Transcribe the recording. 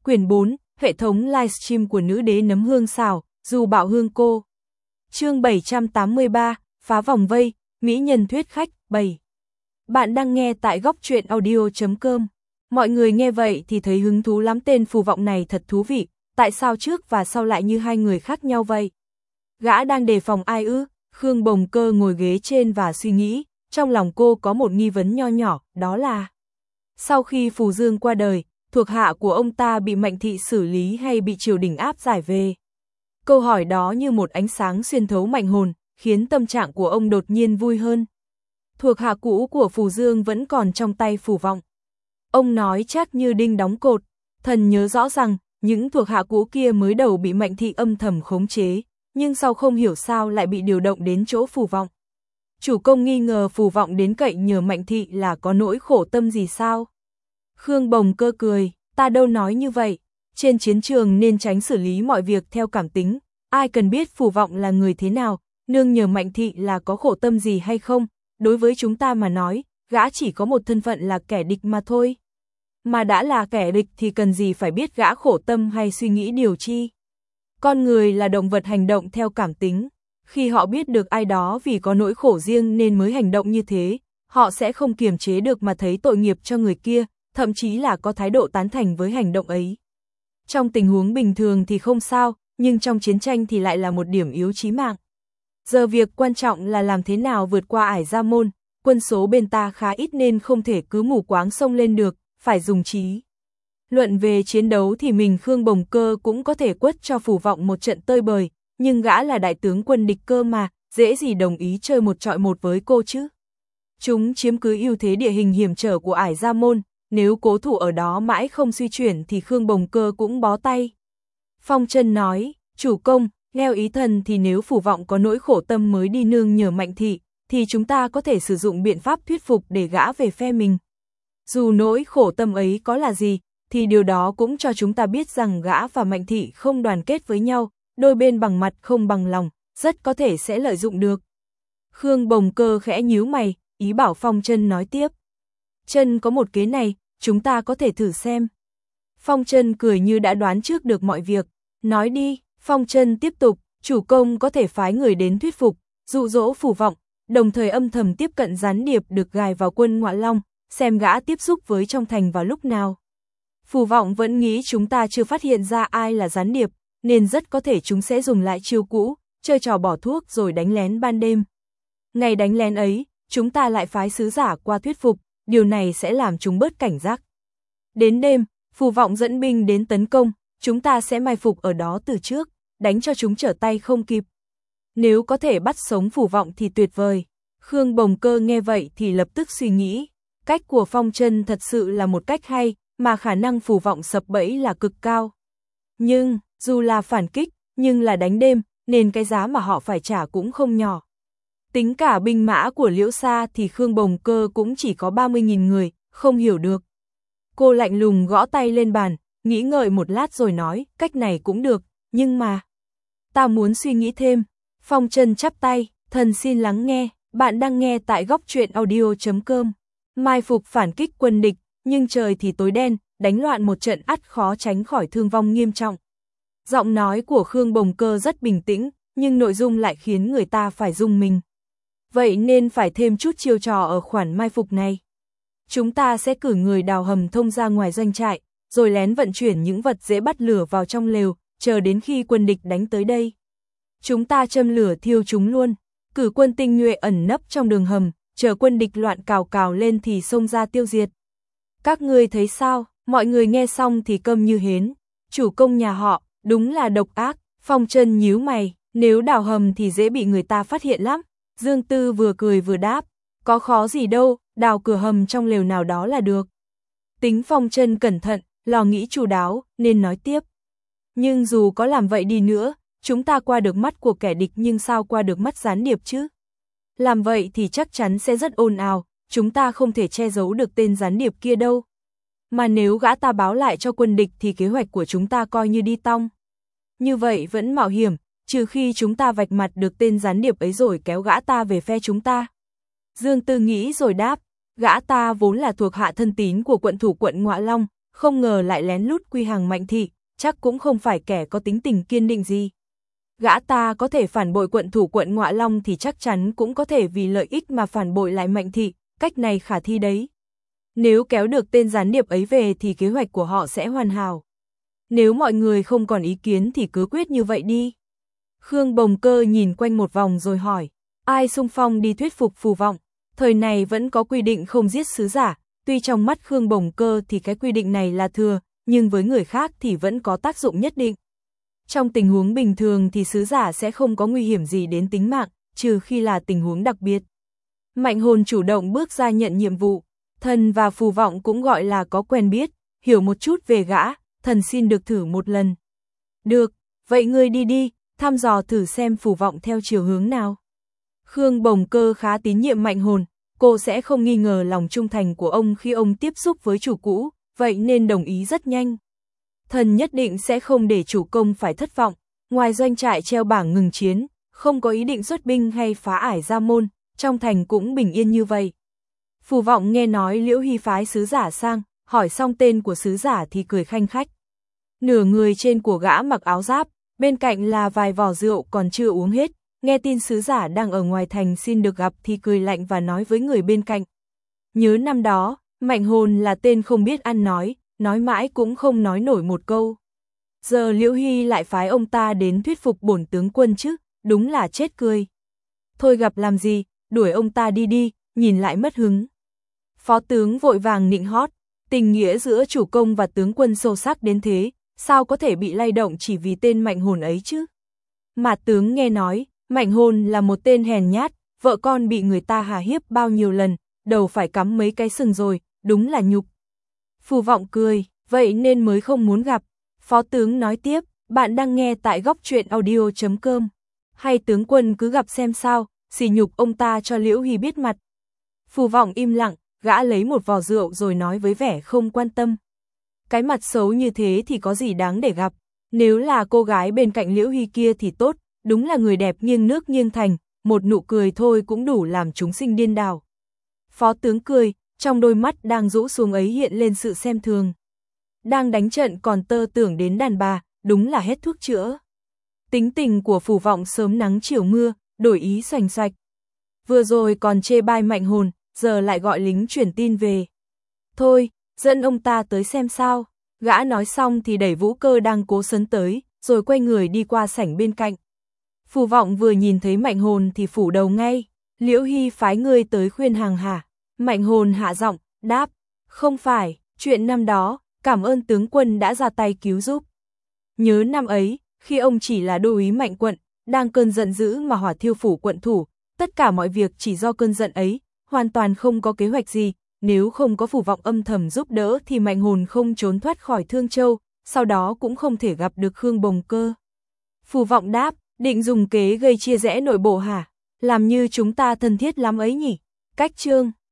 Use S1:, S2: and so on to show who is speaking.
S1: Quyển 4, hệ thống livestream của nữ đế nấm hương xào, dù bạo hương cô. Chương 783, phá vòng vây, mỹ nhân thuyết khách, 7. Bạn đang nghe tại góc truyện audio.com. Mọi người nghe vậy thì thấy hứng thú lắm, tên phù vọng này thật thú vị, tại sao trước và sau lại như hai người khác nhau vậy? Gã đang đề phòng ai ư? Khương Bồng Cơ ngồi ghế trên và suy nghĩ, trong lòng cô có một nghi vấn nho nhỏ, đó là sau khi Phù Dương qua đời, thuộc hạ của ông ta bị Mạnh thị xử lý hay bị triều đình áp giải về? Câu hỏi đó như một ánh sáng xuyên thấu mạch hồn, khiến tâm trạng của ông đột nhiên vui hơn. Thuộc hạ cũ của Phù Dương vẫn còn trong tay phù vọng. Ông nói chắc như đinh đóng cột, thần nhớ rõ rằng, những thuộc hạ cũ kia mới đầu bị Mạnh thị âm thầm khống chế, nhưng sau không hiểu sao lại bị điều động đến chỗ phù vọng. Chủ công nghi ngờ phù vọng đến cậy nhờ Mạnh thị là có nỗi khổ tâm gì sao? Khương Bồng Cơ cười, ta đâu nói như vậy, trên chiến trường nên tránh xử lý mọi việc theo cảm tính, ai cần biết phù vọng là người thế nào, nương nhờ Mạnh thị là có khổ tâm gì hay không, đối với chúng ta mà nói, gã chỉ có một thân phận là kẻ địch mà thôi. Mà đã là kẻ địch thì cần gì phải biết gã khổ tâm hay suy nghĩ điều chi. Con người là động vật hành động theo cảm tính, khi họ biết được ai đó vì có nỗi khổ riêng nên mới hành động như thế, họ sẽ không kiềm chế được mà thấy tội nghiệp cho người kia, thậm chí là có thái độ tán thành với hành động ấy. Trong tình huống bình thường thì không sao, nhưng trong chiến tranh thì lại là một điểm yếu chí mạng. Giờ việc quan trọng là làm thế nào vượt qua ải Gia Môn, quân số bên ta khá ít nên không thể cứ mù quáng xông lên được, phải dùng trí. Luận về chiến đấu thì mình Khương Bồng Cơ cũng có thể quất cho phù vọng một trận tơi bời, nhưng gã là đại tướng quân địch cơ mà, dễ gì đồng ý chơi một trọi một với cô chứ. Chúng chiếm cứ ưu thế địa hình hiểm trở của ải Gia Môn, nếu cố thủ ở đó mãi không suy chuyển thì Khương Bồng Cơ cũng bó tay. Phong Trân nói, chủ công, theo ý thần thì nếu phù vọng có nỗi khổ tâm mới đi nương nhờ Mạnh thị, thì chúng ta có thể sử dụng biện pháp thuyết phục để gã về phe mình. Dù nỗi khổ tâm ấy có là gì, thì điều đó cũng cho chúng ta biết rằng gã và Mạnh thị không đoàn kết với nhau, đôi bên bằng mặt không bằng lòng, rất có thể sẽ lợi dụng được. Khương Bồng Cơ khẽ nhíu mày, ý bảo Phong Trân nói tiếp. Trân có một kế này, chúng ta có thể thử xem. Phong Trân cười như đã đoán trước được mọi việc, nói đi. Phong Trân tiếp tục, chủ công có thể phái người đến thuyết phục, dụ dỗ phù vọng, đồng thời âm thầm tiếp cận gián điệp được gài vào quân Ngoại Long, xem gã tiếp xúc với trong thành vào lúc nào. Phù vọng vẫn nghĩ chúng ta chưa phát hiện ra ai là gián điệp, nên rất có thể chúng sẽ dùng lại chiêu cũ, chơi trò bỏ thuốc rồi đánh lén ban đêm. Ngày đánh lén ấy, chúng ta lại phái sứ giả qua thuyết phục, điều này sẽ làm chúng bớt cảnh giác. Đến đêm, phù vọng dẫn binh đến tấn công, chúng ta sẽ mai phục ở đó từ trước, đánh cho chúng trở tay không kịp. Nếu có thể bắt sống phù vọng thì tuyệt vời. Khương Bồng Cơ nghe vậy thì lập tức suy nghĩ, cách của Phong Trân thật sự là một cách hay, mà khả năng phù vọng sập bẫy là cực cao. Nhưng, dù là phản kích, nhưng là đánh đêm, nên cái giá mà họ phải trả cũng không nhỏ. Tính cả binh mã của Liễu Sa thì Khương Bồng Cơ cũng chỉ có 30.000 người, không hiểu được. Cô lạnh lùng gõ tay lên bàn, nghĩ ngợi một lát rồi nói, cách này cũng được, nhưng mà ta muốn suy nghĩ thêm. Phong Trân chắp tay, thần xin lắng nghe, bạn đang nghe tại góc truyện audio.com. Mai phục phản kích quân địch, nhưng trời thì tối đen, đánh loạn một trận ắt khó tránh khỏi thương vong nghiêm trọng. Giọng nói của Khương Bồng Cơ rất bình tĩnh, nhưng nội dung lại khiến người ta phải rung mình. Vậy nên phải thêm chút chiêu trò ở khoản mai phục này. Chúng ta sẽ cử người đào hầm thông ra ngoài doanh trại, rồi lén vận chuyển những vật dễ bắt lửa vào trong lều, chờ đến khi quân địch đánh tới đây. Chúng ta châm lửa thiêu chúng luôn, cử quân tinh nhuệ ẩn nấp trong đường hầm, chờ quân địch loạn cào cào lên thì xông ra tiêu diệt. Các ngươi thấy sao? Mọi người nghe xong thì câm như hến. Chủ công nhà họ, đúng là độc ác. Phong Trân nhíu mày, nếu đào hầm thì dễ bị người ta phát hiện lắm. Dương Tư vừa cười vừa đáp, có khó gì đâu, đào cửa hầm trong lều nào đó là được. Tính Phong Trân cẩn thận, lo nghĩ chu đáo, nên nói tiếp. Nhưng dù có làm vậy đi nữa, chúng ta qua được mắt của kẻ địch nhưng sao qua được mắt gián điệp chứ? Làm vậy thì chắc chắn sẽ rất ồn ào, chúng ta không thể che giấu được tên gián điệp kia đâu. Mà nếu gã ta báo lại cho quân địch thì kế hoạch của chúng ta coi như đi tong. Như vậy vẫn mạo hiểm, trừ khi chúng ta vạch mặt được tên gián điệp ấy rồi kéo gã ta về phe chúng ta. Dương Tư nghĩ rồi đáp, gã ta vốn là thuộc hạ thân tín của quận thủ quận Ngoại Long, không ngờ lại lén lút quy hàng Mạnh thị, chắc cũng không phải kẻ có tính tình kiên định gì. Gã ta có thể phản bội quận thủ quận Ngọa Long thì chắc chắn cũng có thể vì lợi ích mà phản bội lại Mạnh thị, cách này khả thi đấy. Nếu kéo được tên gián điệp ấy về thì kế hoạch của họ sẽ hoàn hảo. Nếu mọi người không còn ý kiến thì cứ quyết như vậy đi. Khương Bồng Cơ nhìn quanh một vòng rồi hỏi, ai xung phong đi thuyết phục Phù Vọng? Thời này vẫn có quy định không giết sứ giả, tuy trong mắt Khương Bồng Cơ thì cái quy định này là thừa, nhưng với người khác thì vẫn có tác dụng nhất định. Trong tình huống bình thường thì sứ giả sẽ không có nguy hiểm gì đến tính mạng, trừ khi là tình huống đặc biệt. Mạnh Hồn chủ động bước ra nhận nhiệm vụ, thần và Phù Vọng cũng gọi là có quen biết, hiểu một chút về gã, thần xin được thử một lần. Được, vậy ngươi đi đi, thăm dò thử xem Phù Vọng theo chiều hướng nào. Khương Bồng Cơ khá tín nhiệm Mạnh Hồn, cô sẽ không nghi ngờ lòng trung thành của ông khi ông tiếp xúc với chủ cũ, vậy nên đồng ý rất nhanh. Thần nhất định sẽ không để chủ công phải thất vọng, ngoài doanh trại treo bảng ngừng chiến, không có ý định xuất binh hay phá ải ra môn, trong thành cũng bình yên như vậy. Phù Vọng nghe nói Liễu Hy phái sứ giả sang, hỏi xong tên của sứ giả thì cười khanh khách. Nửa người trên của gã mặc áo giáp, bên cạnh là vài vò rượu còn chưa uống hết, nghe tin sứ giả đang ở ngoài thành xin được gặp thì cười lạnh và nói với người bên cạnh. Nhớ năm đó, Mạnh Hồn là tên không biết ăn nói mãi cũng không nói nổi một câu. Giờ Liễu Hy lại phái ông ta đến thuyết phục bổn tướng quân chứ, đúng là chết cười. Thôi gặp làm gì, đuổi ông ta đi đi, nhìn lại mất hứng. Phó tướng vội vàng nịnh hót, tình nghĩa giữa chủ công và tướng quân sâu sắc đến thế, sao có thể bị lay động chỉ vì tên Mạnh Hồn ấy chứ? Mà tướng nghe nói, Mạnh Hồn là một tên hèn nhát, vợ con bị người ta hà hiếp bao nhiêu lần, đầu phải cắm mấy cái sừng rồi, đúng là nhục. Phù Vọng cười, vậy nên mới không muốn gặp. Phó tướng nói tiếp, bạn đang nghe tại góc truyện audio.com. Hay tướng quân cứ gặp xem sao, sỉ nhục ông ta cho Liễu Hy biết mặt. Phù Vọng im lặng, gã lấy một vò rượu rồi nói với vẻ không quan tâm. Cái mặt xấu như thế thì có gì đáng để gặp, nếu là cô gái bên cạnh Liễu Hy kia thì tốt, đúng là người đẹp nghiêng nước nghiêng thành, một nụ cười thôi cũng đủ làm chúng sinh điên đảo. Phó tướng cười, trong đôi mắt đang rũ xuống ấy hiện lên sự xem thường. Đang đánh trận còn tơ tưởng đến đàn bà, đúng là hết thuốc chữa. Tính tình của Phù Vọng sớm nắng chiều mưa, đổi ý xoành xoạch. Vừa rồi còn chê bai Mạnh Hồn, giờ lại gọi lính chuyển tin về. Thôi, dẫn ông ta tới xem sao. Gã nói xong thì đẩy Vũ Cơ đang cố sấn tới, rồi quay người đi qua sảnh bên cạnh. Phù Vọng vừa nhìn thấy Mạnh Hồn thì phủ đầu ngay. Liễu Hy phái ngươi tới khuyên hàng hả? Mạnh Hồn hạ giọng, đáp, không phải, chuyện năm đó, cảm ơn tướng quân đã ra tay cứu giúp. Nhớ năm ấy, khi ông chỉ là đô úy Mạnh quận, đang cơn giận dữ mà hỏa thiêu phủ quận thủ, tất cả mọi việc chỉ do cơn giận ấy, hoàn toàn không có kế hoạch gì, nếu không có Phù Vọng âm thầm giúp đỡ thì Mạnh Hồn không trốn thoát khỏi Thương Châu, sau đó cũng không thể gặp được Khương Bồng Cơ. Phù Vọng đáp, định dùng kế gây chia rẽ nội bộ hả? Làm như chúng ta thân thiết lắm ấy nhỉ? Cách chương